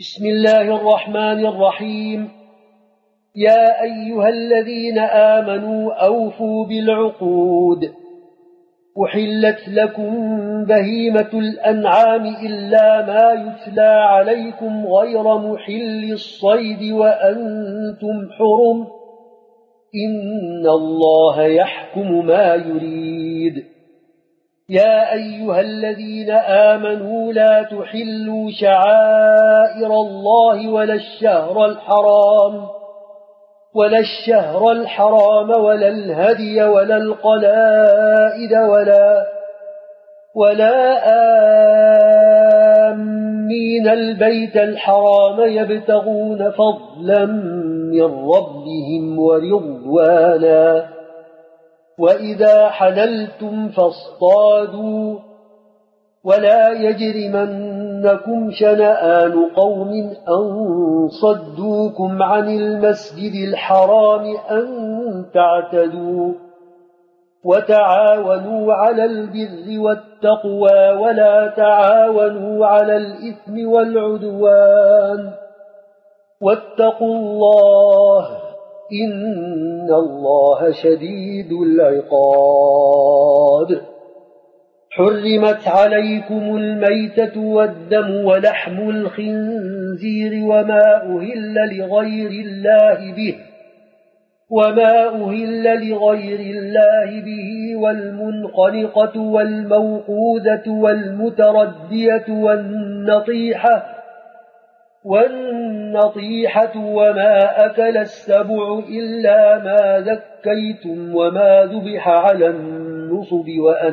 بسم الله الرحمن الرحيم. يا أيها الذين آمنوا أوفوا بالعقود. أحلت لكم بهيمة الأنعام إلا ما يتلى عليكم غير محل الصيد وأنتم حرم، إن الله يحكم ما يريد. يا أيها الذين آمنوا لا تحلوا شعائر الله ولا الشهر الحرام ولا الهدي ولا القلائد ولا آمين البيت الحرام يبتغون فضلا من ربهم ورضوانا. وإذا حللتم فاصطادوا، ولا يجرمنكم شنآن قوم أن صدوكم عن المسجد الحرام أن تعتدوا. وتعاونوا على البر والتقوى ولا تعاونوا على الإثم والعدوان، واتقوا الله إن الله شديد العقاب. حرمت عليكم الميتة والدم ولحم الخنزير وما أهل لغير الله به والمنخنقة والموقوذة والمتردية والنطيحة وما أكل السبع إلا ما ذكيتم وما ذبح على النصب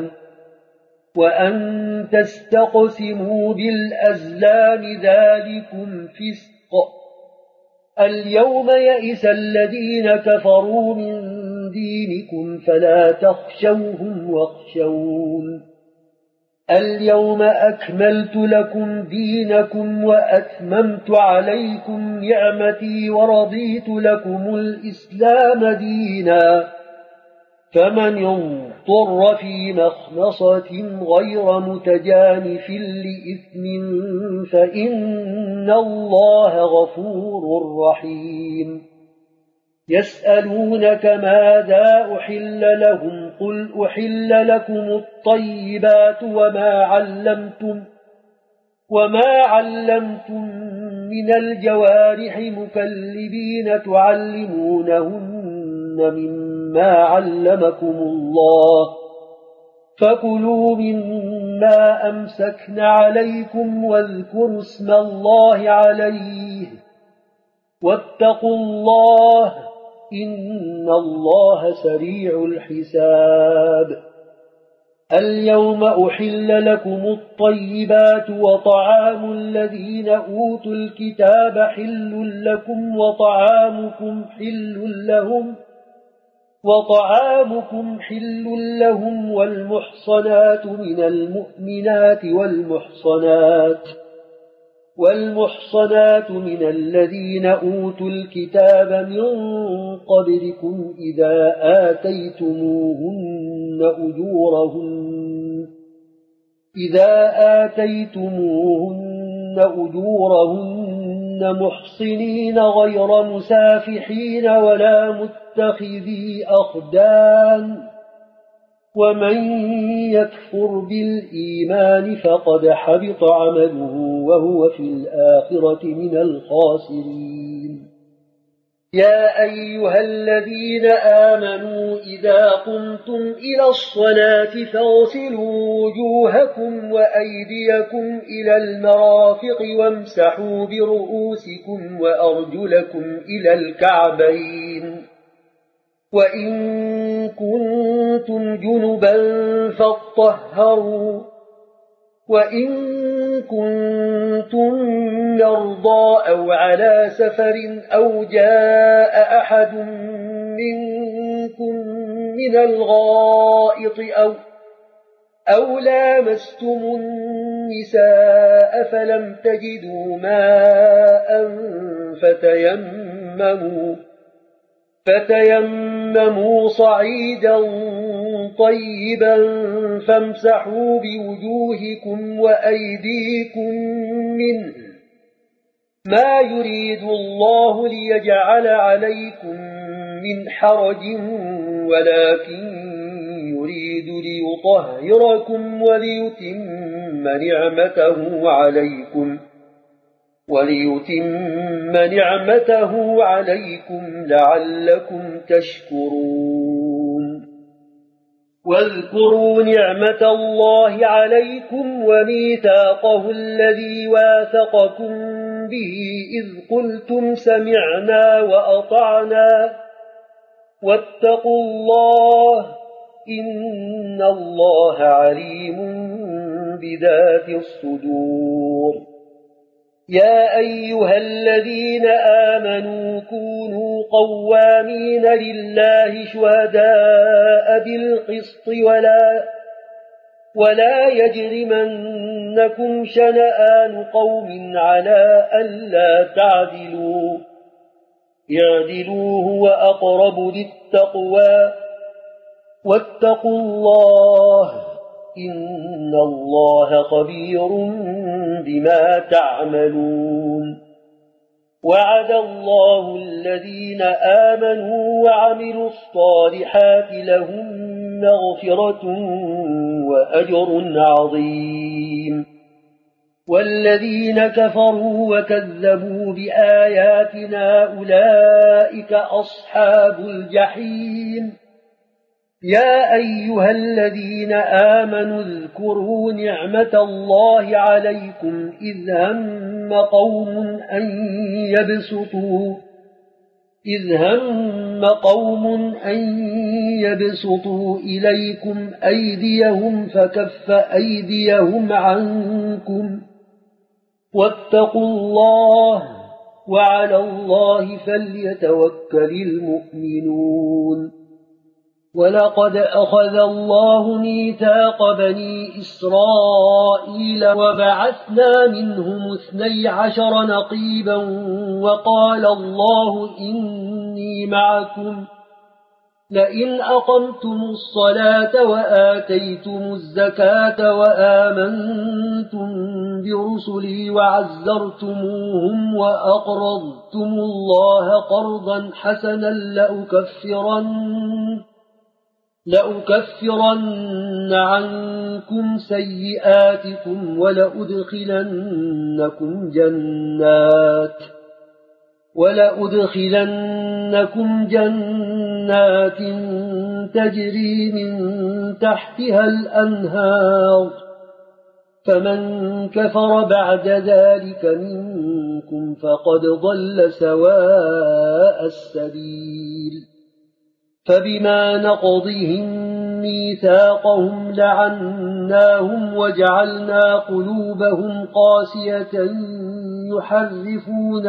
وأن تستقسموا بالأزلام ذلكم فسق. اليوم يئس الذين كفروا من دينكم فلا تخشوهم واخشون. اليوم أكملت لكم دينكم وأتممت عليكم نعمتي ورضيت لكم الإسلام دينا. فمن يضطر في مخمصة غير متجانف لإثم فإن الله غفور رحيم. يسألونك ماذا أحل لهم قل أحل لكم الطيبات وما علمتم من الجوارح مكلبين تعلمونهن مما علمكم الله، فكلوا مما أمسكن عليكم واذكروا اسم الله عليه واتقوا الله إن الله سريع الحساب. اليوم أحل لكم الطيبات وطعام الذين أوتوا الكتاب حل لكم وطعامكم حل لهم والمحصنات من المؤمنات والمحصنات من الذين أوتوا الكتاب من قبلكم إذا آتيتموهن أجورهن محصنين غير مسافحين ولا متخذي أخدان. ومن يكفر بالإيمان فقد حبط عمله وهو في الآخرة من الخاسرين. يا أيها الذين آمنوا إذا قمتم إلى الصلاة فاغسلوا وجوهكم وأيديكم إلى المرافق وامسحوا برؤوسكم وأرجلكم إلى الكعبين، وإن كنتم جنبا فاطهروا، وإن كنتم مرضى أو على سفر أو جاء أحد منكم من الغائط أو لامستم النساء فلم تجدوا ماء فتيمموا صعيدا طيبا فامسحوا بوجوهكم وأيديكم منه ما يريد الله ليجعل عليكم من حرج ولكن يريد ليطهركم وليتم نعمته عليكم لعلكم تشكرون واذكروا نعمة الله عليكم وميثاقه الذي واثقكم به إذ قلتم سمعنا وأطعنا واتقوا الله إن الله عليم بذات الصدور يا أيها الذين آمنوا كونوا قوامين لله شهداء بالقسط ولا يجرمنكم شنآن قوم على ألا تعدلوا اعدلوا هو أقرب للتقوى واتقوا الله إن الله خبير بما تعملون وعد الله الذين آمنوا وعملوا الصالحات لهم مغفرة وأجر عظيم والذين كفروا وكذبوا بآياتنا أولئك أصحاب الجحيم يا أيها الذين آمنوا اذكروا نعمة الله عليكم إذ هم قوم أن يبسطوا إليكم أيديهم فكف أيديهم عنكم واتقوا الله وعلى الله فليتوكل المؤمنون ولقد أخذ الله ميثاق بني إسرائيل وبعثنا منهم 12 نقيبا وقال الله إني معكم لئن أقمتم الصلاة وآتيتم الزكاة وآمنتم برسلي وعزرتموهم وأقرضتم الله قرضا حسنا لأكفرن عنكم سيئاتكم ولأدخلنكم جنات تجري من تحتها الأنهار فمن كفر بعد ذلك منكم فقد ضل سواء السبيل فبما نقضهم ميثاقهم لعناهم وجعلنا قلوبهم قاسية يحرفون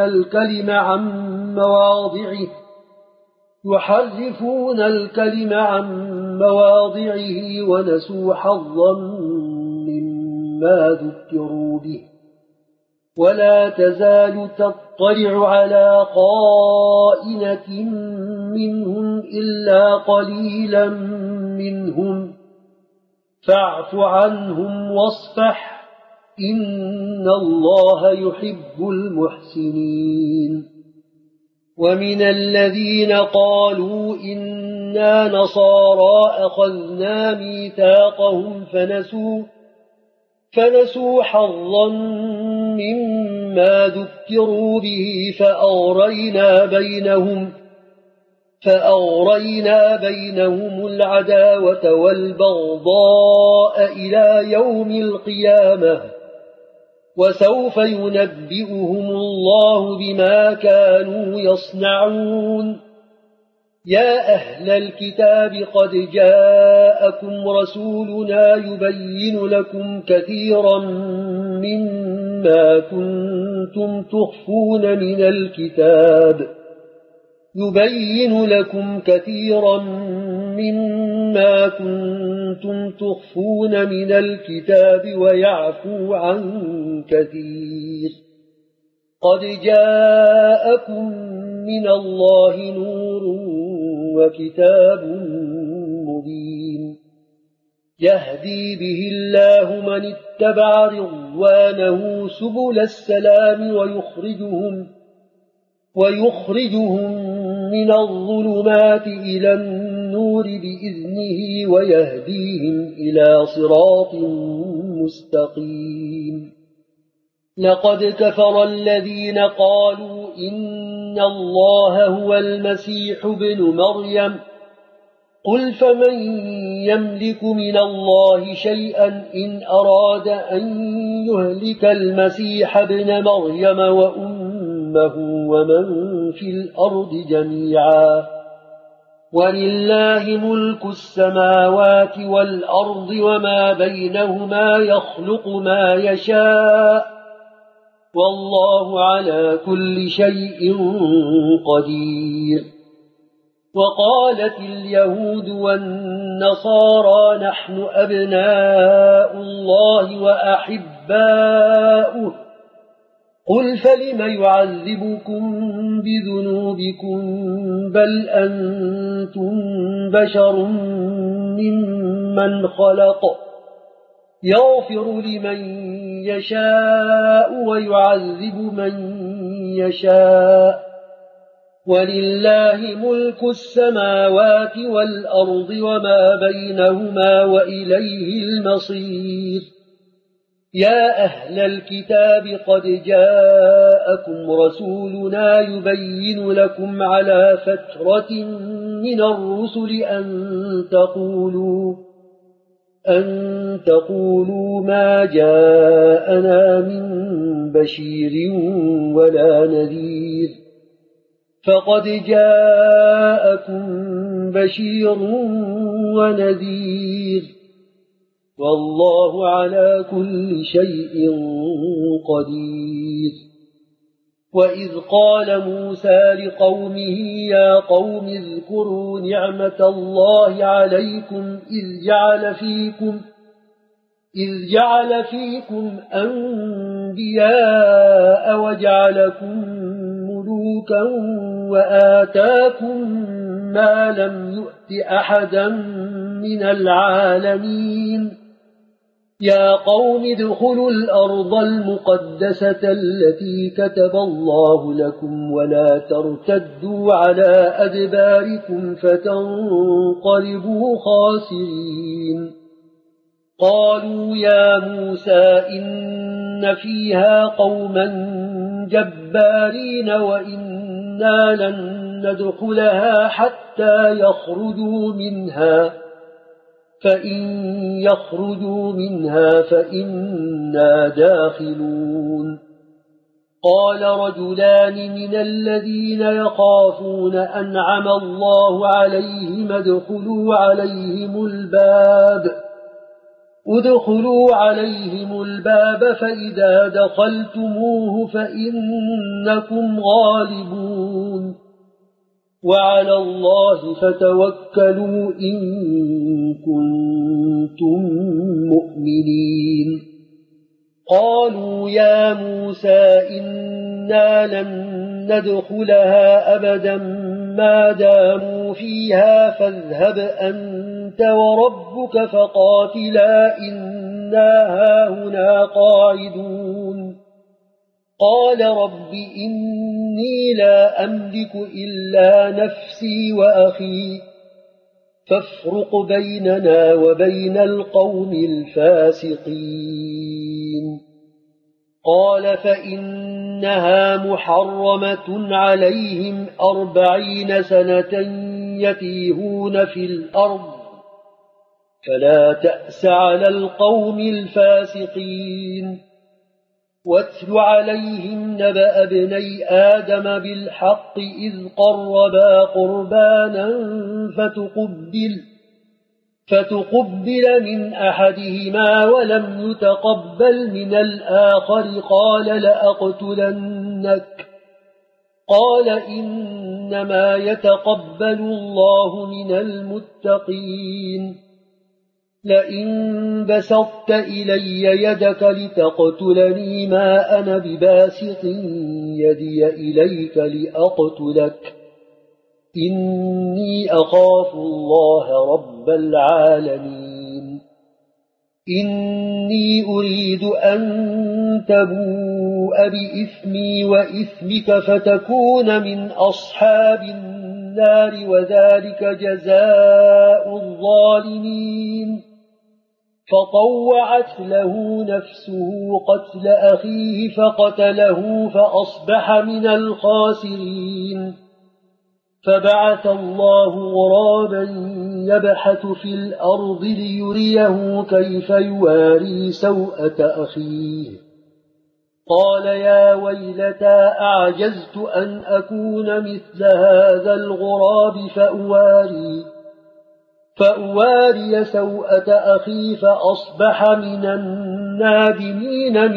الكلم عن مواضعه ونسوا حظا مما ذكروا به ولا تزال تطلع على خائنة منهم إلا قليلا منهم فاعف عنهم واصفح إن الله يحب المحسنين ومن الذين قالوا إنا نصارى أخذنا ميثاقهم فنسوا حظا مما ذكروا به فأغرينا بينهم العداوة والبغضاء إلى يوم القيامة وسوف ينبئهم الله بما كانوا يصنعون يا أهل الكتاب قد جاءكم رسولنا يبين لكم كثيرا مما كنتم تخفون من الكتاب ويعفو عن كثير قد جاءكم من الله نور وكتاب مبين يهدي به الله من اتبع رضوانه سبل السلام ويخرجهم من الظلمات إلى النور بإذنه ويهديهم إلى صراط مستقيم. لقد كفر الذين قالوا إن الله هو المسيح ابن مريم قل فمن يملك من الله شيئا إن أراد أن يهلك المسيح ابن مريم وأمه ومن في الأرض جميعا ولله ملك السماوات والأرض وما بينهما يخلق ما يشاء والله على كل شيء قدير. وقالت اليهود والنصارى نحن أبناء الله وأحباؤه قل فلم يعذبكم بذنوبكم بل أنتم بشر ممن خلق يغفر لمن يشاء ويعذب من يشاء ولله ملك السماوات والأرض وما بينهما وإليه المصير. يا أهل الكتاب قد جاءكم رسولنا يبين لكم على فترة من الرسل أن تقولوا ما جاءنا من بشير ولا نذير فقد جاءكم بشير ونذير والله على كل شيء قدير. وإذ قال موسى لقومه يا قوم اذكروا نعمة الله عليكم إذ جعل فيكم أنبياء وجعلكم ملوكا وآتاكم ما لم يؤت أحدا من العالمين. يا قوم ادخلوا الأرض المقدسة التي كتب الله لكم ولا ترتدوا على أدباركم فتنقلبوا خاسرين. قالوا يا موسى إن فيها قوما جبارين وإنا لن ندخلها حتى يخرجوا منها فإن يخرجوا منها فإنا داخلون. قال رجلان من الذين يخافون أنعم الله عليهم ادخلوا عليهم الباب فإذا دخلتموه فإنكم غالبون وعلى الله فتوكلوا إن كنتم مؤمنين. قالوا يا موسى إنا لن ندخلها أبدا ما داموا فيها فاذهب أنت وربك فقاتلا إنا هاهنا قاعدون. قال رب إني لا أملك إلا نفسي وأخي فافرق بيننا وبين القوم الفاسقين. قال فإنها محرمة عليهم 40 سنة يتيهون في الأرض فلا تأس على القوم الفاسقين. واتل عليهم نبأ ابني آدم بالحق إذ قربا قربانا فتقبل من أحدهما ولم يتقبل من الآخر قال لأقتلنك. قال إنما يتقبل الله من المتقين. لئن بسطت إلي يدك لتقتلني ما أنا بباسط يدي إليك لأقتلك إني أخاف الله رب العالمين. إني أريد أن تبوء بإثمي وإثمك فتكون من أصحاب النار وذلك جزاء الظالمين فطوعت له نفسه قتل أخيه فقتله فأصبح من الخاسرين فبعث الله غرابا يبحث في الأرض ليريه كيف يواري سوءة أخيه قال يا ويلتى أعجزت أن أكون مثل هذا الغراب فأواري سوءة أخي فأصبح من النادمين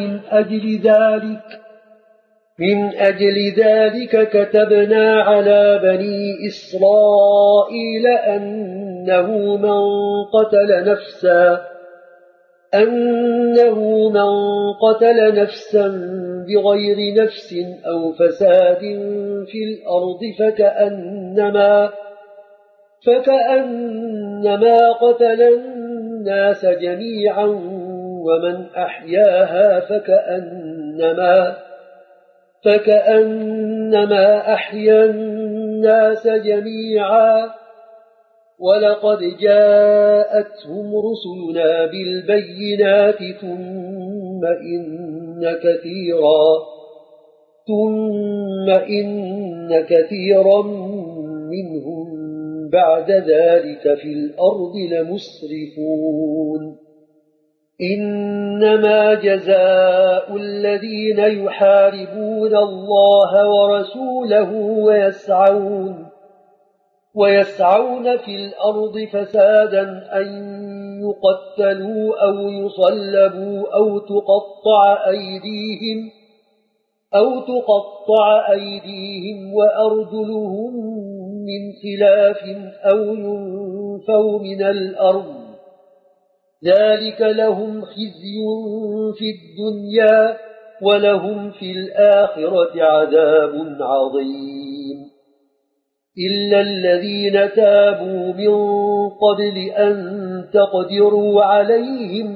من أجل ذلك كتبنا على بني إسرائيل أنه من قتل نفسا بغير نفس أو فساد في الأرض فكأنما قتل الناس جميعا ومن أحياها فكأنما أحيا الناس جميعا ولقد جاءتهم رسلنا بالبينات ثم إن كثيرا منهم بعد ذلك في الأرض لمسرفون إنما جزاء الذين يحاربون الله ورسوله ويسعون في الأرض فسادا أن يقتلوا أو يصلبوا أو تقطع أيديهم وأرجلهم من خلاف أو ينفوا من الأرض ذلك لهم خزي في الدنيا ولهم في الآخرة عذاب عظيم إلا الذين تابوا من قبل أن تقدروا عليهم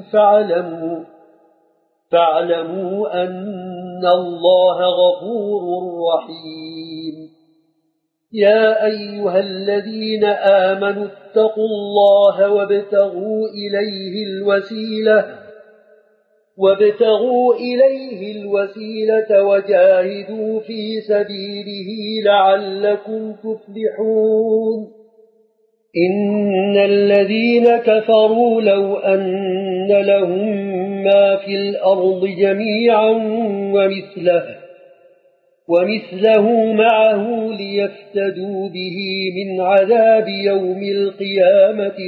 فاعلموا أن الله غفور رحيم يا أيها الذين آمنوا اتقوا الله وابتغوا إليه الوسيلة وجاهدوا في سبيله لعلكم تفلحون إن الذين كفروا لو أن لهم ما في الأرض جميعا ومثله معه ليفتدوا به من عذاب يوم القيامة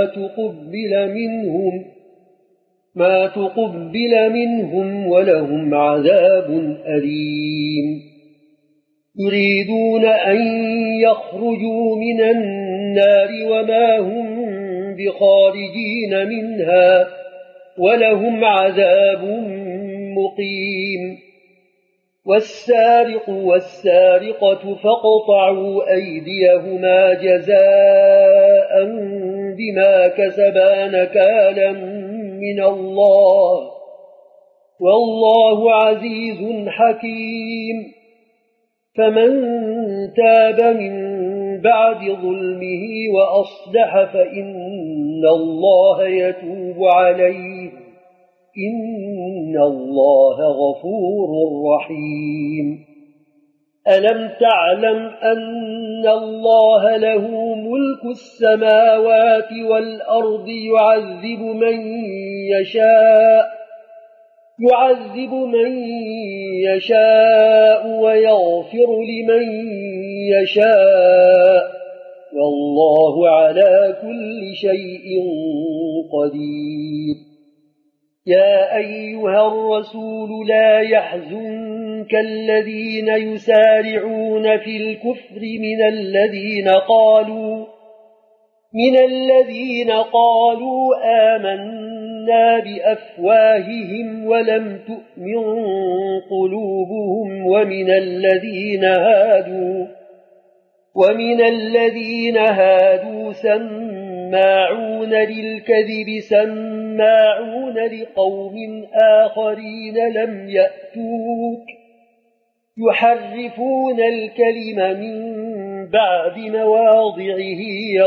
ما تقبل منهم ولهم عذاب أليم يريدون أن يخرجوا من النار وما هم بخارجين منها ولهم عذاب مقيم والسارق والسارقة فاقطعوا أيديهما جزاء بما كسبا نكالا من الله والله عزيز حكيم فمن تاب من بعد ظلمه وأصلح فإن الله يتوب عليه إن الله غفور رحيم ألم تعلم أن الله له ملك السماوات والأرض يعذب من يشاء ويغفر لمن يشاء والله على كل شيء قدير يا أيها الرسول لا يحزنك الذين يسارعون في الكفر من الذين قالوا آمنا بأفواههم ولم تؤمن قلوبهم ومن الذين هادوا سماعون سماعون للكذب سماعون لقوم آخرين لم يأتوك يحرفون الكلم من بعد مواضعه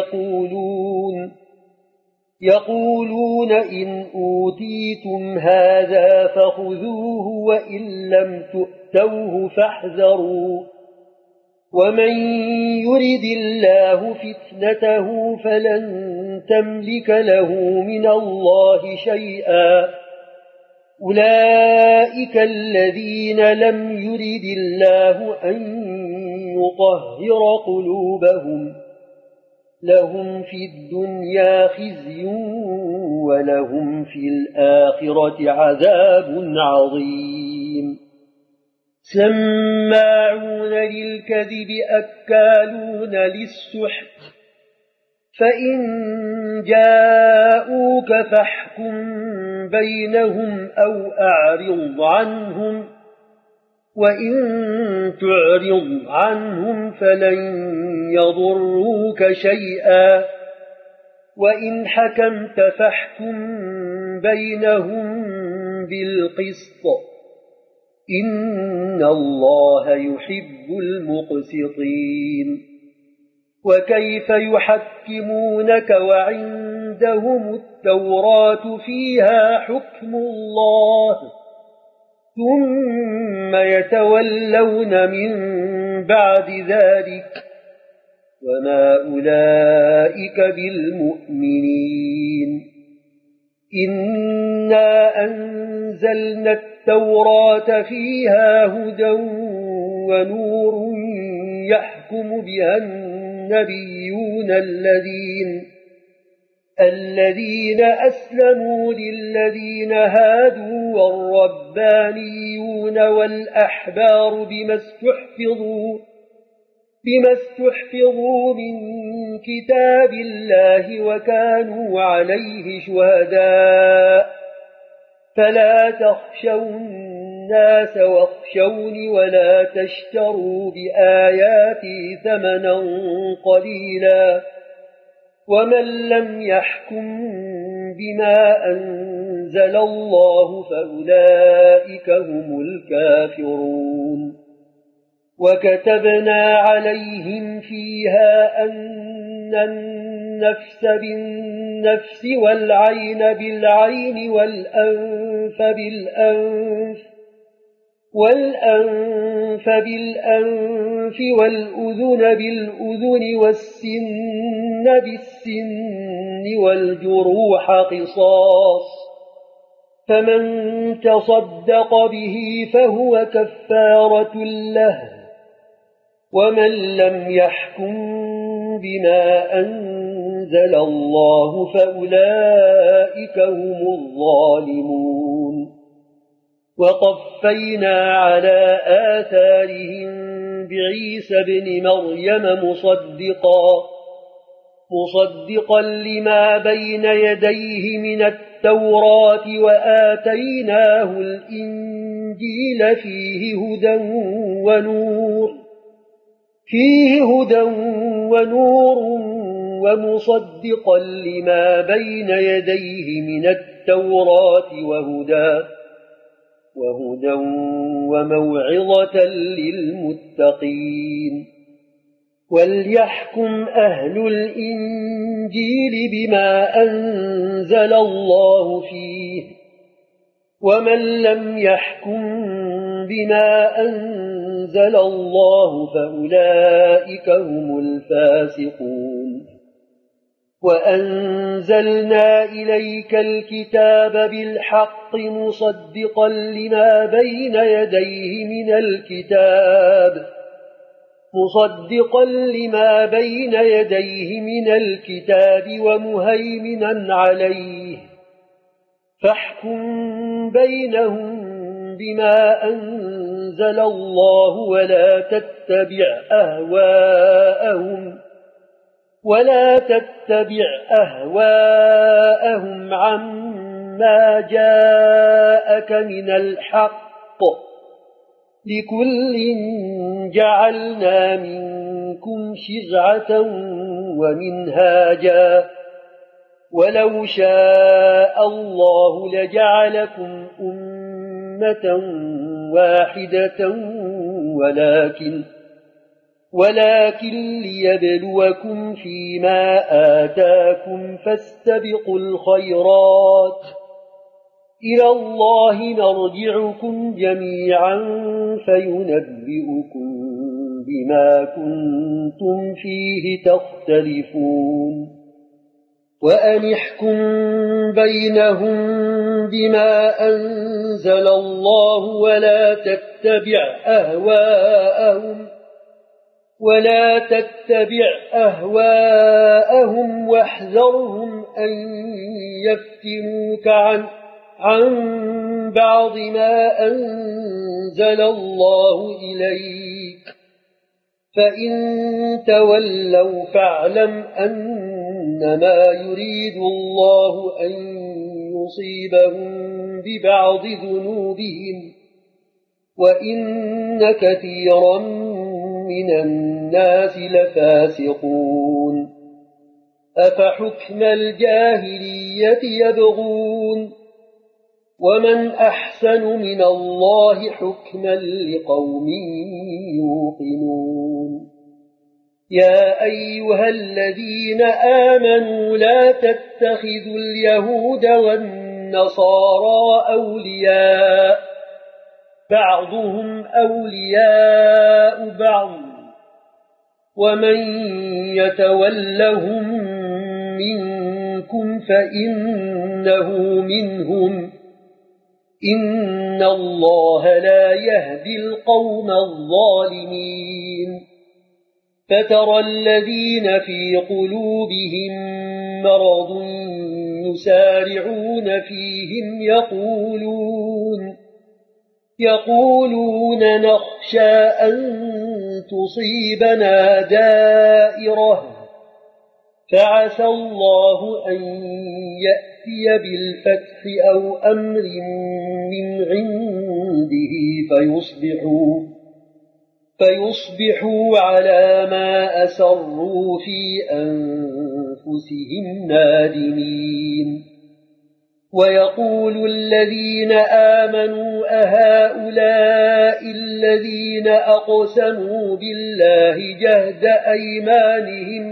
يقولون إن أوتيتم هذا فخذوه وإن لم تؤتوه فاحذروا ومن يرد الله فتنته فلن تملك له من الله شيئا أولئك الذين لم يرد الله أن يطهر قلوبهم لهم في الدنيا خزي ولهم في الآخرة عذاب عظيم سماعون للكذب أكالون للسحت فإن جاءوك فاحكم بينهم أو أعرض عنهم وإن تعرض عنهم فلن يضروك شيئا وإن حكمت فاحكم بينهم بالقسط إن الله يحب المقسطين وكيف يحكمونك وعندهم التوراة فيها حكم الله ثم يتولون من بعد ذلك وما أولئك بالمؤمنين إنا أنزلنا التوراة فيها هدى ونور يحكم بها النبيون الذين أسلموا للذين هادوا والربانيون والأحبار بما استحفظوا من كتاب الله وكانوا عليه شهداء فلا تخشوا الناس واخشوني ولا تشتروا بآياتي ثمنا قليلا ومن لم يحكم بما أنزل الله فأولئك هم الكافرون وكتبنا عليهم فيها أن النفس بالنفس والعين بالعين والأنف بالأنف والأذن بالأذن والسن بالسن والجروح قصاص فمن تصدق به فهو كفارة له ومن لم يحكم بما أنزل الله فأولئك هم الظالمون وقفينا على آثارهم بعيسى بن مريم مصدقا لما بين يديه من التوراة وآتيناه الإنجيل فيه هدى ونور ومصدقا لما بين يديه من التوراة وهدى وموعظة للمتقين وليحكم أهل الإنجيل بما أنزل الله فيه ومن لم يحكم بما أنزل الله فأولئك هم الفاسقون وأنزلنا إليك الكتاب بالحق مصدقا لما بين يديه من الكتاب ومهيمنا عليه فاحكم بينهم بما أنزل الله ولا تتبع أهواءهم عما جاءك من الحق لكل جعلنا منكم شرعة ومنهاجا ولو شاء الله لجعلكم أمة واحدة ولكن ليبلوكم فيما آتاكم فاستبقوا الخيرات إلى الله مرجعكم جميعا فينبئكم بما كنتم فيه تختلفون وأنحكم بينهم بما أنزل الله ولا تتبع أهواءهم واحذرهم أن يفتنوك عن بعض ما أنزل الله إليك فإن تولوا فاعلم أنما يريد الله أن يصيبهم ببعض ذنوبهم وإن كثيرا من الناس لفاسقون أفحكم الجاهلية يبغون ومن أحسن من الله حكما لقوم يوقنون يا أيها الذين آمنوا لا تتخذوا اليهود والنصارى أولياء بعضهم أولياء بعض ومن يتولهم منكم فإنه منهم إن الله لا يهدي القوم الظالمين فترى الذين في قلوبهم مرض يسارعون فيهم يقولون نخشى أن تصيبنا دائرة فعسى الله أن يأتي بالفتح أو أمر من عنده فيصبحوا على ما أسروا في أنفسهم نادمين ويقول الذين آمنوا أهؤلاء الذين أقسموا بالله جهد أيمانهم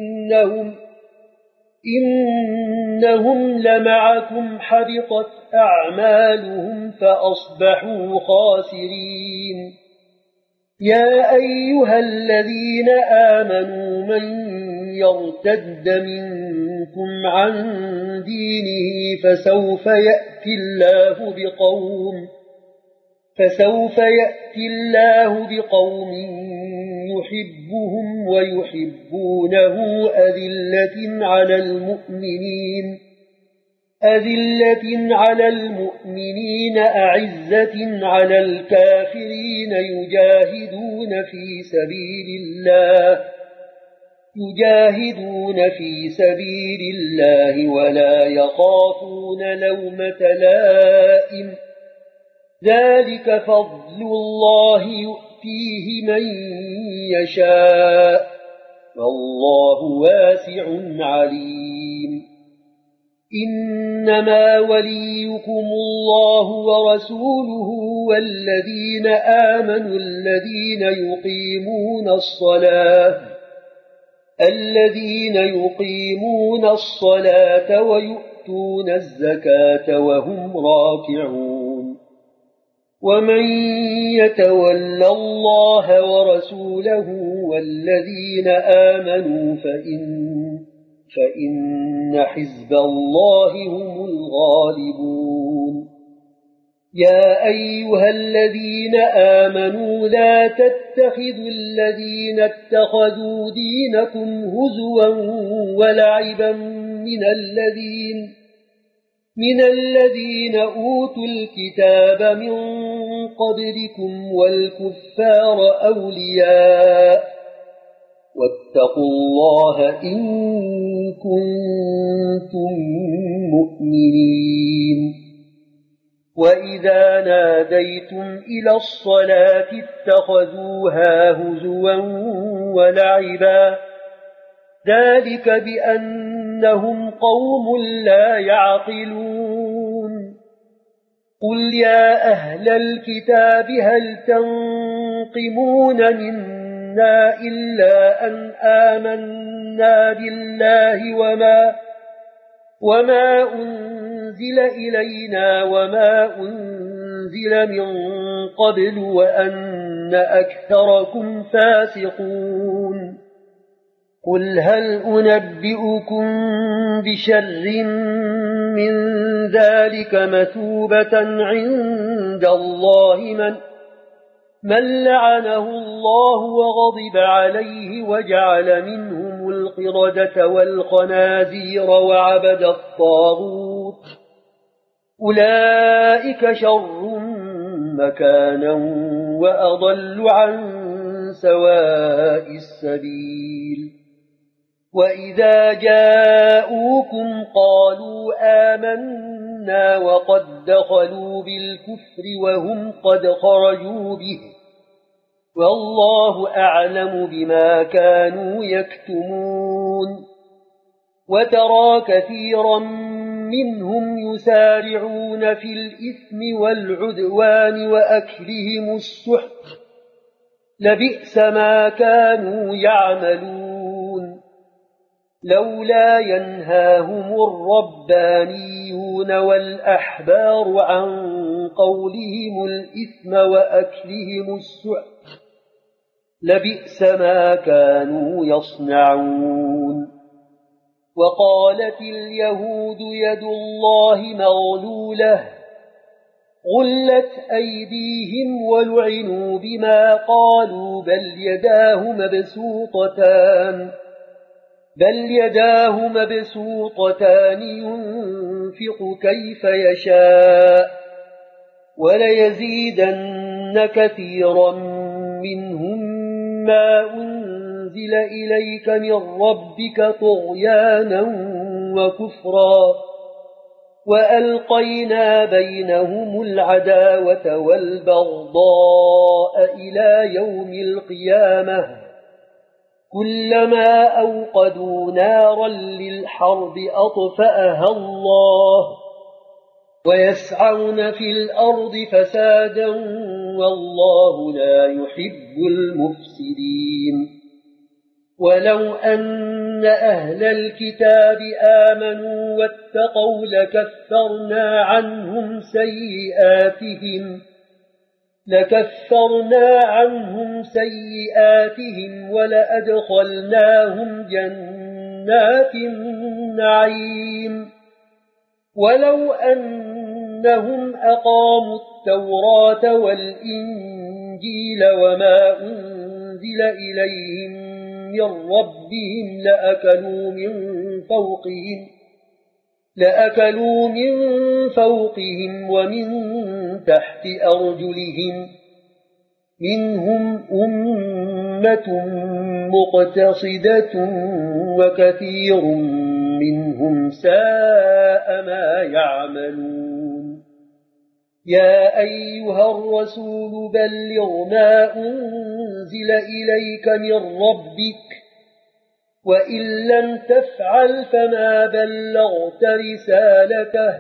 إنهم لمعكم حبطت أعمالهم فأصبحوا خاسرين يا أيها الذين آمنوا من يرتد منكم عن دينه فسوف يأتي الله بقوم يحبهم ويحبونه أذلة على المؤمنين أعزة على الكافرين يجاهدون في سبيل الله ولا يخافون لومة لائم ذلك فضل الله يؤتيه من يشاء والله واسع عليم إنما وليكم الله ورسوله والذين آمنوا الذين يقيمون الصلاة ويؤتون الزكاة وهم راكعون ومن يتول الله ورسوله والذين آمنوا فإن حزب الله هم الغالبون يا أيها الذين آمنوا لا تتخذوا الذين اتخذوا دينكم هزوا ولعبا من الذين أوتوا الكتاب من قبلكم والكفار أولياء واتقوا الله إن كنتم مؤمنين وإذا ناديتم إلى الصلاة اتخذوها هزوا ولعبا ذلك بأن إنهم قوم لا يعقلون قل يا أهل الكتاب هل تنقمون منا إلا أن آمنا بالله وما أنزل إلينا وما أنزل من قبل وأن أكثركم فاسقون قل هل أنبئكم بشر من ذلك مثوبة عند الله من لعنه الله وغضب عليه وجعل منهم القردة والخنازير وعبد الطاغوت أولئك شر مكانا وأضل عن سواء السبيل وإذا جاءوكم قالوا آمنا وقد دخلوا بالكفر وهم قد خرجوا به والله أعلم بما كانوا يكتمون وترى كثيرا منهم يسارعون في الإثم والعدوان وأكلهم السحت لبئس ما كانوا يعملون لولا ينهاهم الربانيون والأحبار عن قولهم الإثم وأكلهم السحت لبئس ما كانوا يصنعون وقالت اليهود يد الله مغلولة غلت أيديهم ولعنوا بما قالوا بل يداه مبسوطتان ينفق كيف يشاء وليزيدن كثيرا منهم ما أنزل إليك من ربك طغيانا وكفرا وألقينا بينهم العداوة والبغضاء إلى يوم القيامة كلما أوقدوا نارا للحرب أطفأها الله ويسعون في الأرض فسادا والله لا يحب المفسدين ولو أن أهل الكتاب آمنوا واتقوا لكفرنا عنهم سيئاتهم ولأدخلناهم جنات النعيم ولو أنهم أقاموا التوراة والإنجيل وما أنزل إليهم من ربهم لأكلوا من فوقهم ومن تحت أرجلهم منهم أمة مقتصدة وكثير منهم ساء ما يعملون يا أيها الرسول بلغ ما أنزل إليك من ربك وإن لم تفعل فما بلغت رسالته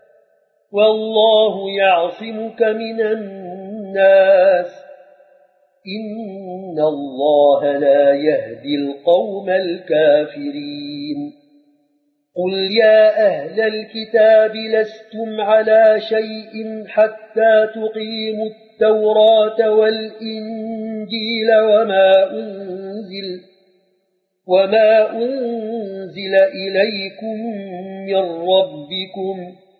والله يعصمك من الناس إن الله لا يهدي القوم الكافرين قل يا أهل الكتاب لستم على شيء حتى تقيموا التوراة والإنجيل وما أنزل إليكم من ربكم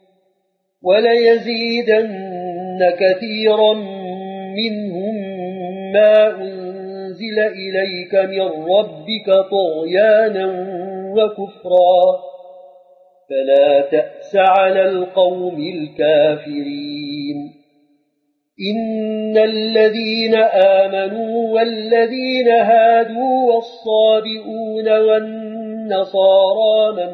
وليزيدن كثيرا منهم ما أنزل إليك من ربك طغيانا وكفرا فلا تأس على القوم الكافرين إن الذين آمنوا والذين هادوا والصابئون والنصارى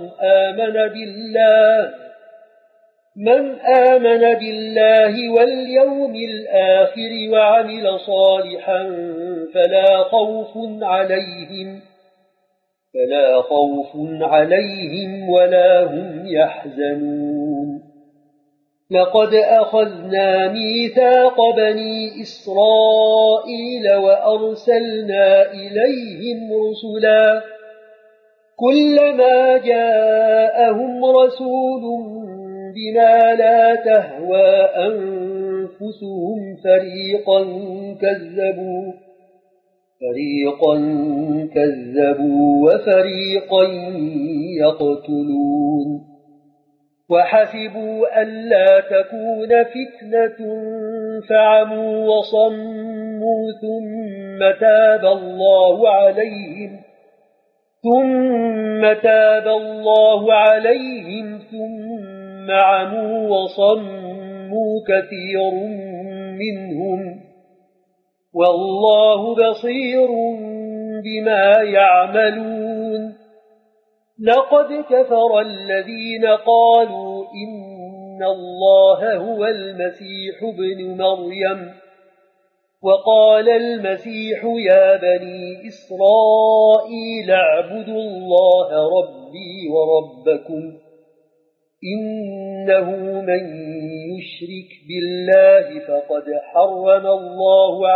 من آمن بالله واليوم الآخر وعمل صالحا فلا خوف عليهم ولا هم يحزنون لقد أخذنا ميثاق بني إسرائيل وأرسلنا إليهم رسلا كلما جاءهم رسول بما لا تهوى أنفسهم فريقا كذبوا وفريقا يقتلون وحسبوا ألا تكون فتنة فعموا وصموا ثم تاب الله عليهم ثم عموا وصموا كثير منهم والله بصير بما يعملون لقد كفر الذين قالوا إن الله هو المسيح ابن مريم وقال المسيح يا بني إسرائيل اعبدوا الله ربي وربكم إنه من يشرك بالله فقد حرم الله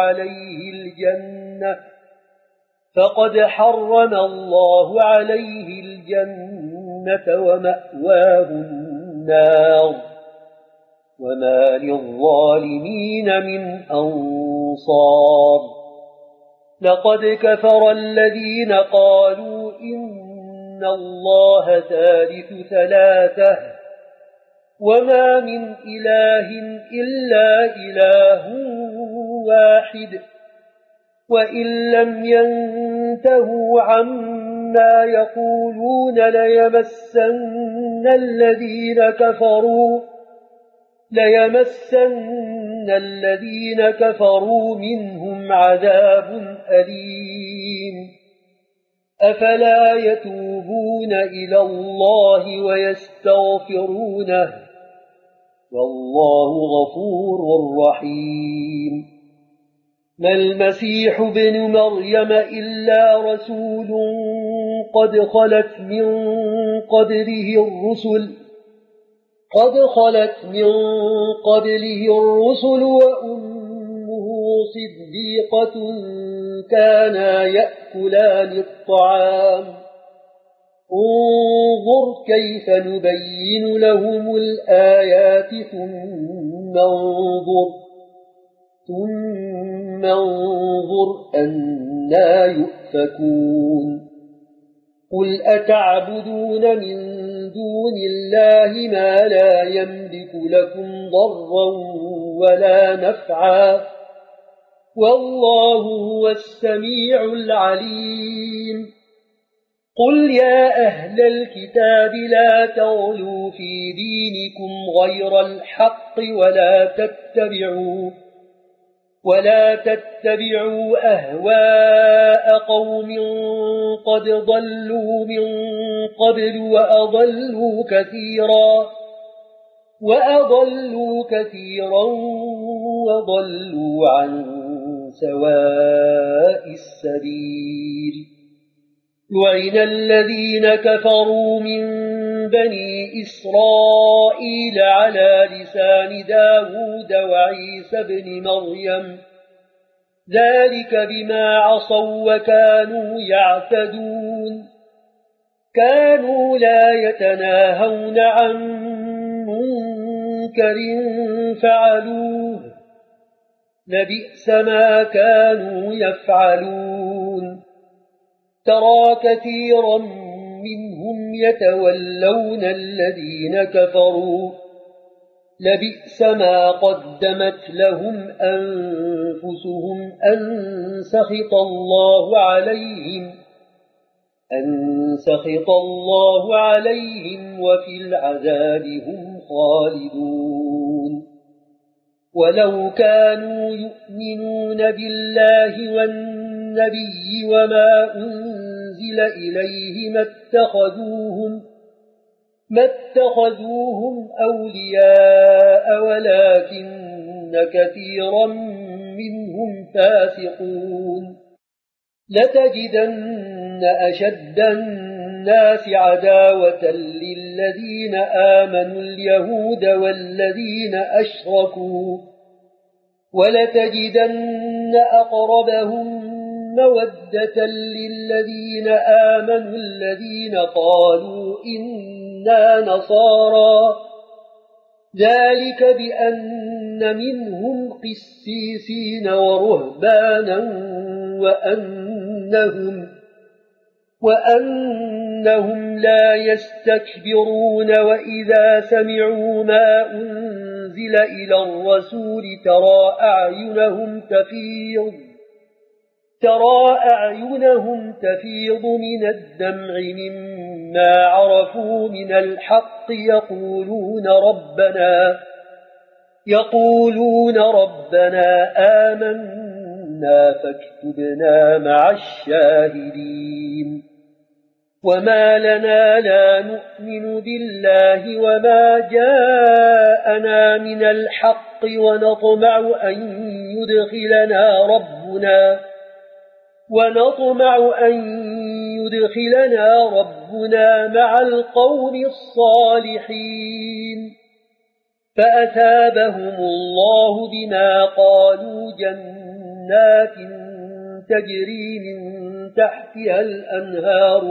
عليه الجنة ومأواه النار وما للظالمين من أنصار لقد كفر الذين قالوا إن الله ثالث ثلاثة وما من إله إلا إله واحد وإن لم ينتهوا عما يقولون ليمسن الذين كفروا منهم عذاب أليم أفلا يتوبون إلى الله ويستغفرونه والله غفور رحيم ما المسيح ابن مريم إلا رسول قد خلت من قبله الرسل وأمه صديقة كانا يأكلان الطعام انظر كيف نبين لهم الآيات ثم انظر أنى يؤفكون قل أتعبدون من دون الله ما لا يملك لكم ضرا ولا نفعا والله هو السميع العليم قل يا أهل الكتاب لا تغلوا في دينكم غير الحق ولا تتبعوا أهواء قوم قد ضلوا من قبل وأضلوا كثيرا وضلوا عن سواء السبيل لعن الذين كفروا من بني إسرائيل على لسان داود وعيسى بن مريم ذلك بما عصوا وكانوا يعتدون كانوا لا يتناهون عن منكر فعلوه لبئس ما كانوا يفعلون ترى كثيرا منهم يتولون الذين كفروا لبئس ما قدمت لهم أنفسهم أن سخط الله عليهم وفي العذاب هم خالدون ولو كانوا يؤمنون بالله والنبي وما أنزل إليه ما اتخذوهم أولياء ولكن كثيرا منهم فاسقون لتجدن أشد الناس عداوة للذين آمنوا اليهود والذين أشركوا ولتجدن أقربهم مودة للذين آمنوا الذين قالوا إنا نصارى ذلك بأن منهم قسيسين ورهبانا وأنهم لا يستكبرون وإذا سمعوا ما أنزل إلى الرسول ترى أعينهم تفيض من الدمع مما عرفوا من الحق يقولون ربنا آمنا فاكتبنا مع الشاهدين وما لنا لا نؤمن بالله وما جاءنا من الحق ونطمع أن يدخلنا ربنا مع القوم الصالحين فأثابهم الله بما قالوا جنات تجري من تحتها الأنهار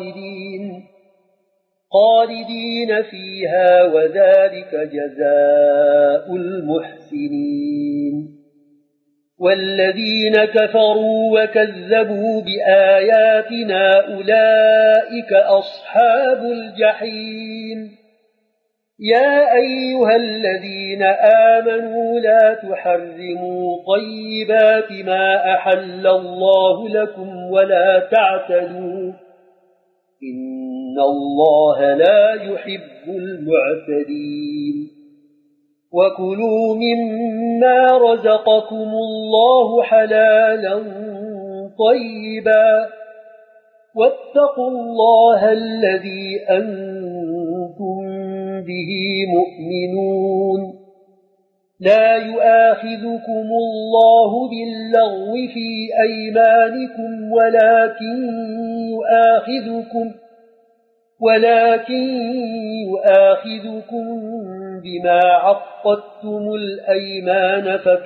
خالدين فيها وذلك جزاء المحسنين والذين كفروا وكذبوا بآياتنا أولئك أصحاب الجحيم يا أيها الذين آمنوا لا تحرموا طيبات ما أحل الله لكم ولا تعتدوا إن الله لا يحب المعتدين وكلوا مما رزقكم الله حلالا طيبا واتقوا الله الذي أنتم به مؤمنون لا يؤاخذكم الله باللغو في أيمانكم ولكن يؤاخذكم بما عقدتم الأيمان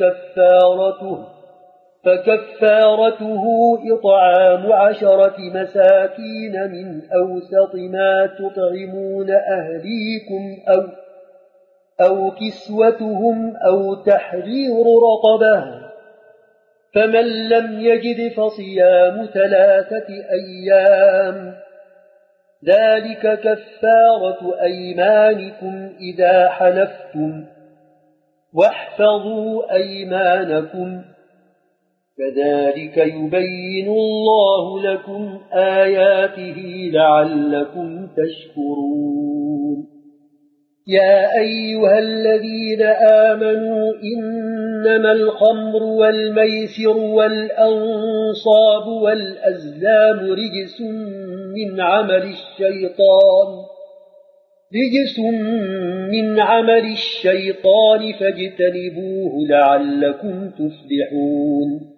فكفارته إطعام 10 مساكين من أوسط ما تطعمون أهليكم أو كسوتهم أو تحرير رقبة فمن لم يجد فصيام 3 أيام ذلك كفارة أيمانكم إذا حلفتم واحفظوا أيمانكم كذلك يبين الله لكم آياته لعلكم تشكرون يا أيها الذين آمنوا إنما الخمر والميسر والأنصاب والأزلام رجس من عمل الشيطان فاجتنبوه لعلكم تفلحون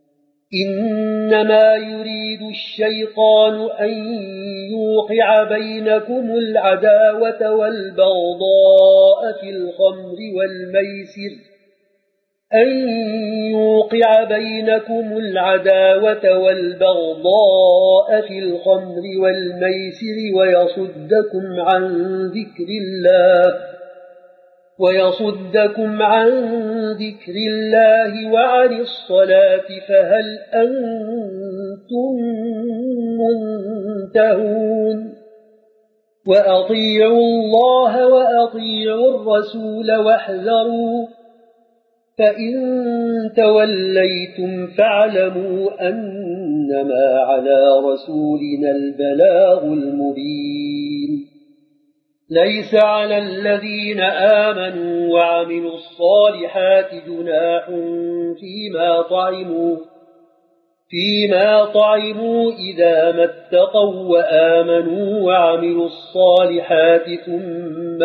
إنما يريد الشيطان أن يوقع بينكم العداوة والبغضاء في الخمر والميسر ويصدكم عن ذكر الله وعن الصلاة فهل أنتم منتهون وأطيعوا الله وأطيعوا الرسول واحذروا فإن توليتم فاعلموا أنما على رسولنا البلاغ المبين ليس على الذين آمنوا وعملوا الصالحات جناح فيما طعموا إذا ما اتقوا وآمنوا وعملوا الصالحات ثم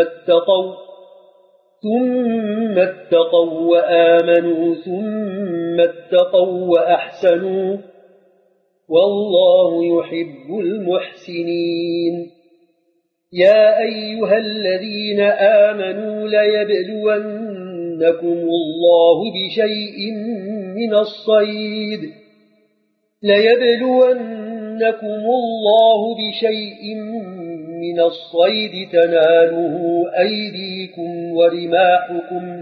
اتقوا وآمنوا ثم اتقوا وأحسنوا والله يحب المحسنين يا أيها الذين آمنوا ليبلونكم الله بشيء من الصيد تناله أيديكم ورماحكم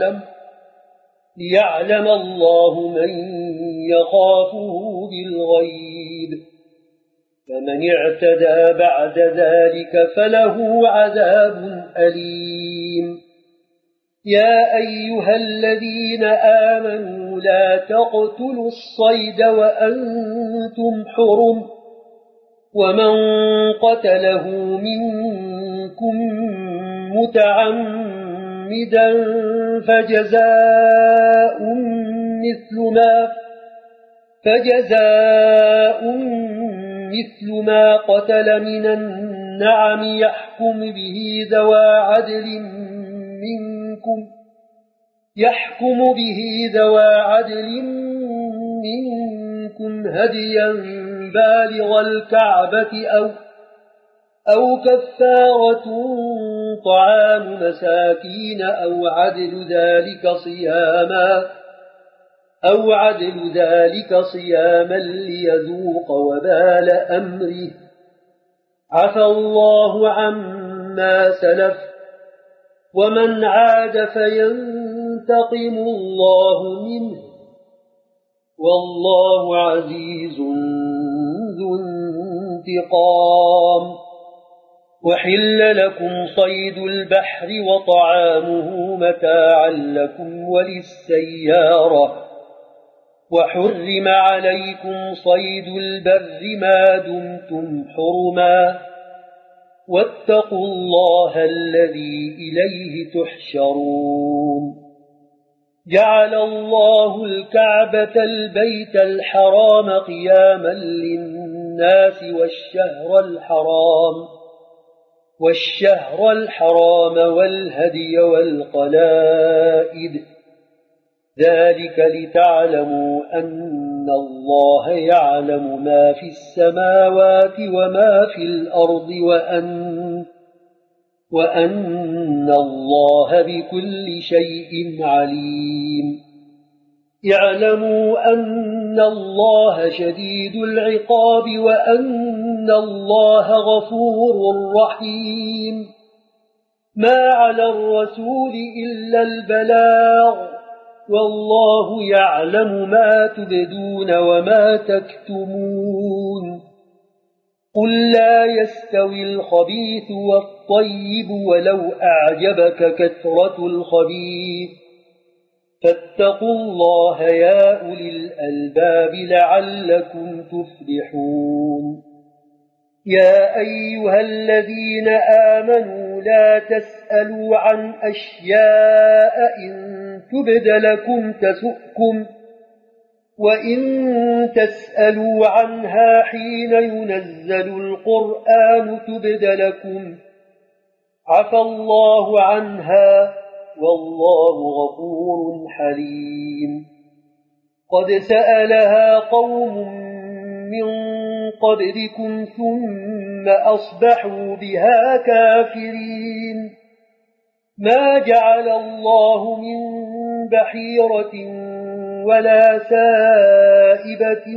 ليعلم الله من يخافه بالغيب فمن اعتدى بعد ذلك فله عذاب أليم يا أيها الذين آمنوا لا تقتلوا الصيد وأنتم حرم ومن قتله منكم متعمدا فجزاء مثل ما قتل من النعم يحكم به ذوى عدل منكم هديا بالغ الكعبة أو كفارة طعام مساكين أو عدل ذلك صياما ليذوق وبال أمره عفى الله عما سلف ومن عاد فينتقم الله منه والله عزيز ذو انتقام وحل لكم صيد البحر وطعامه متاعا لكم وللسيارة وحرم عليكم صيد البر ما دمتم حرما واتقوا الله الذي إليه تحشرون جعل الله الكعبة البيت الحرام قياما للناس والشهر الحرام والهدي والقلائد ذلك لتعلموا أن الله يعلم ما في السماوات وما في الأرض وأن الله بكل شيء عليم اعلموا أن الله شديد العقاب وأن الله غفور رحيم ما على الرسول إلا البلاغ والله يعلم ما تبدون وما تكتمون قل لا يستوي الخبيث والطيب ولو أعجبك كثرة الخبيث فاتقوا الله يا أولي الألباب لعلكم تفلحون يا أيها الذين آمنوا لا تسألوا عن أشياء إن تبد لكم تسؤكم وإن تسألوا عنها حين ينزل القرآن تبد لكم عفى الله عنها والله غفور حليم قد سألها قوم من قبلكم ثم أصبحوا بها كافرين ما جعل الله من بحيرة ولا سائبة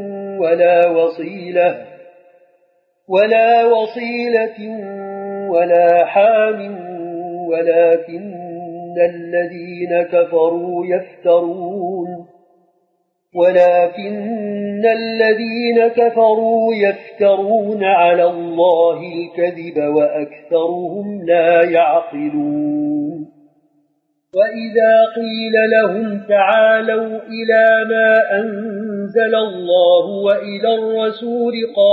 ولا وصيلة ولا حام ولكن الذين كفروا يفترون على الله الكذب وأكثرهم لا يعقلون وإذا قيل لهم تعالوا إلى ما أنزل الله وإلى الرسول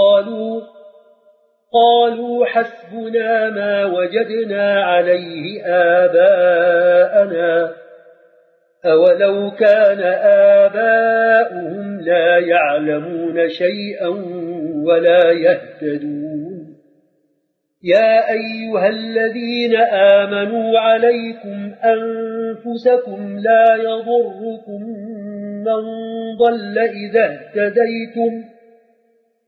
قالوا حسبنا ما وجدنا عليه آباءنا أولو كان آباؤهم لا يعلمون شيئا ولا يهتدون يا أيها الذين آمنوا عليكم أنفسكم لا يضركم من ضل إذا اهتديتم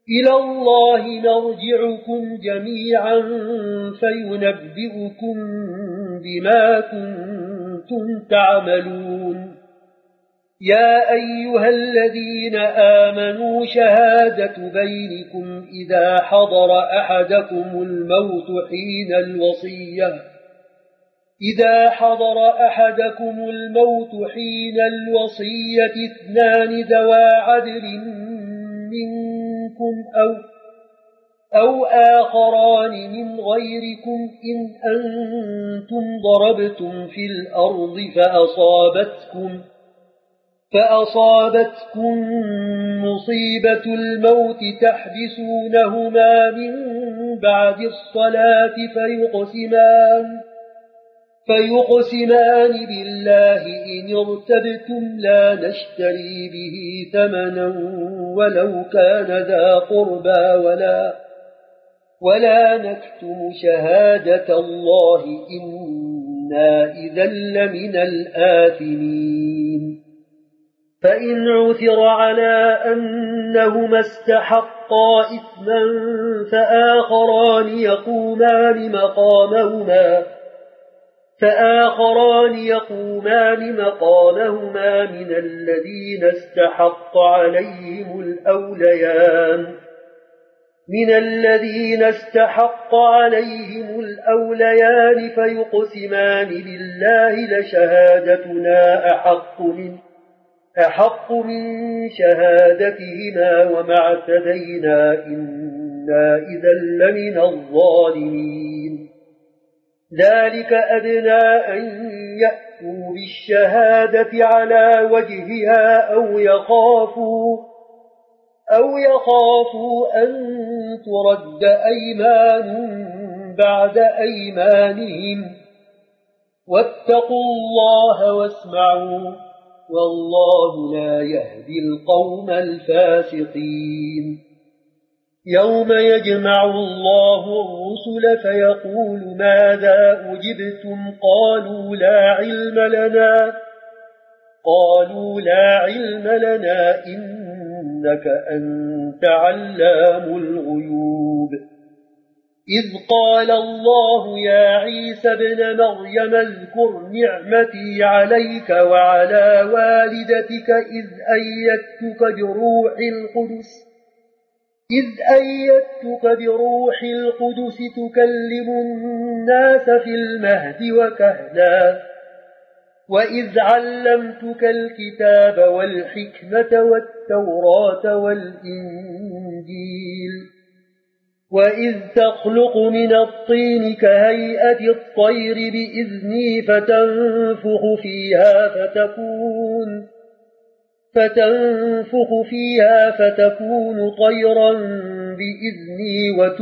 إلى الله مرجعكم جميعا فينبئكم بما كنتم تعملون يا أيها الذين آمنوا شهادة بينكم إذا حضر أحدكم الموت حين الوصية اثنان ذوى عدل منكم أو آخران من غيركم إن أنتم ضربتم في الأرض فأصابتكم مصيبة الموت تحبسونهما من بعد الصلاة فيقسمان بالله إن ارتبتم لا نشتري به ثمنا ولو كان ذا قربى ولا نكتم شهادة الله إنا إذا لمن الآثمين فإن عثر على أنهما استحقا إثما فآخران يقومان مقامهما من الذين استحق عليهم الأوليان فيقسمان بالله لشهادتنا أحق من شهادتهما وما اعتدينا إنا إذا لمن الظالمين ذلك أدنى أن يأتوا بالشهادة على وجهها أو يخافوا أن ترد أيمان بعد أيمانهم واتقوا الله واسمعوا والله لا يهدي القوم الفاسقين يوم يجمع الله الرسل فيقول ماذا أجبتم قالوا لا علم لنا إنك أنت علام الغيوب إذ قال الله يا عيسى ابن مريم اذكر نعمتي عليك وعلى والدتك إذ أيدتك بروح القدس تكلم الناس في المهد وكهلا وإذ علمتك الكتاب والحكمة والتوراة والإنجيل وإذ تخلق من الطين كهيئة الطير بإذني فتنفخ فيها فتكون طيرا بإذني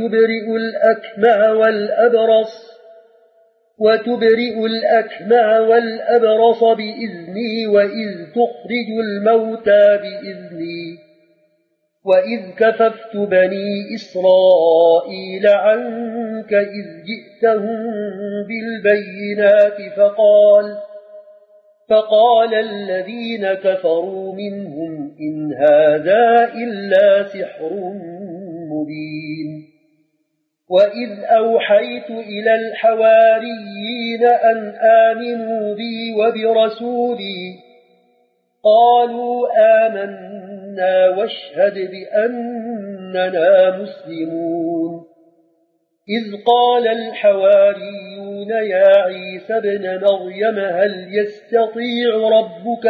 وتبرئ الأكمع والأبرص بإذني وإذ تخرج الموتى بإذني وإذ كففت بني إسرائيل عنك إذ جئتهم بالبينات فقال الذين كفروا منهم إن هذا إلا سحر مبين وإذ أوحيت إلى الحواريين أن آمنوا بي وبرسولي قالوا آمنا واشهد بأننا مسلمون إذ قال الحواريون يا عيسى ابن مريم هل يستطيع ربك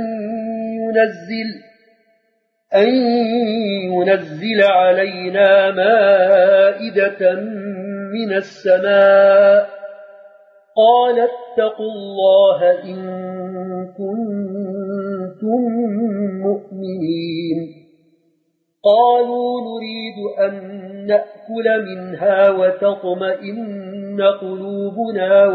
أن ينزل علينا مائدة من السماء قال اتقوا الله إن كنتم مؤمنين قالوا نريد أن نأكل منها وتطمئن قلوبنا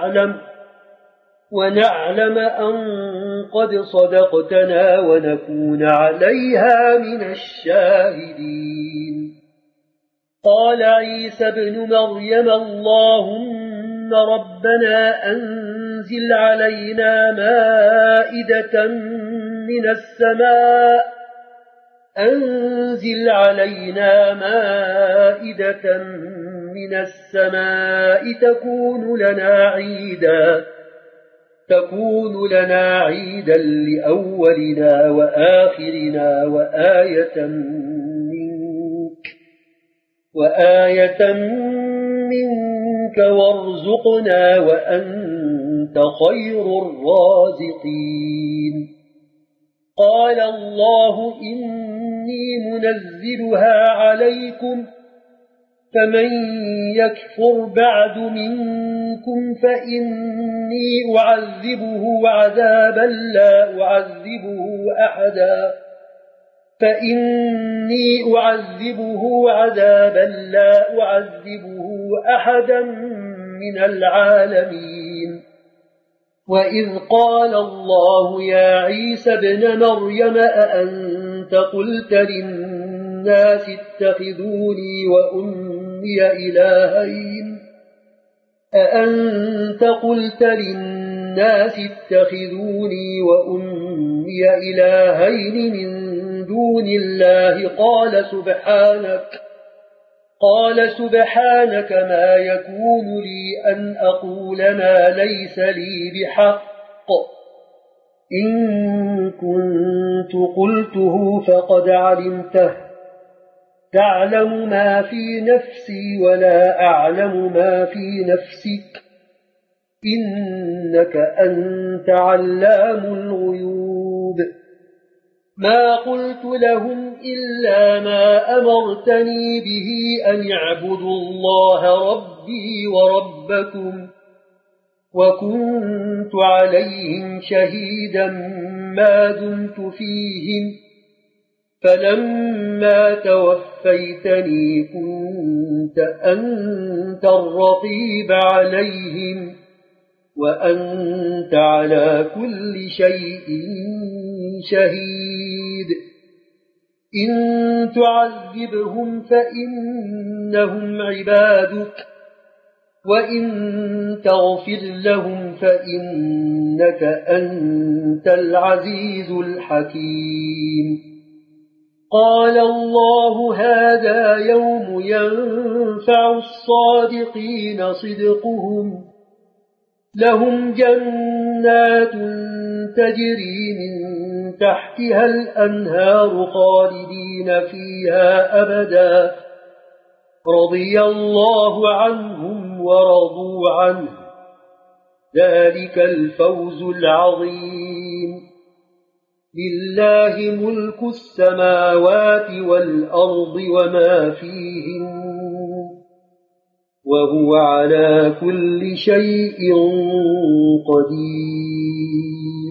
ونعلم أن قد صدقتنا ونكون عليها من الشاهدين قال عيسى ابن مريم اللهم ربنا أنزل علينا مائدة من السماء أنزل علينا مائدة من السماء تكون لنا عيدا لأولنا وآخرنا وآية منك وارزقنا وأنت خير الرازقين قال الله إني منزلها عليكم فمن يكفر بعد منكم فإني أعذبه عذابا لا أعذبه أحدا من العالمين وإذ قال الله يا عيسى ابن مريم أأنت قلت للناس اتخذوني وأمي إلهين من دون الله قال سبحانك ما يكون لي أن أقول ما ليس لي بحق إن كنت قلته فقد علمته تعلم ما في نفسي ولا أعلم ما في نفسك إنك أنت علام الغيوب ما قلت لهم إلا ما أمرتني به أن اعبدوا الله ربي وربكم وكنت عليهم شهيدا ما دمت فيهم فلما توفيتني كنت أنت الرقيب عليهم وأنت على كل شيء شهيد إن تعذبهم فإنهم عبادك وإن تغفر لهم فإنك أنت العزيز الحكيم قال الله هذا يوم ينفع الصادقين صدقهم لهم جنات تجري من تحتها الأنهار خالدين فيها أبدا رضي الله عنهم ورضوا عنه ذلك الفوز العظيم لله ملك السماوات والأرض وما فيهن وهو على كل شيء قدير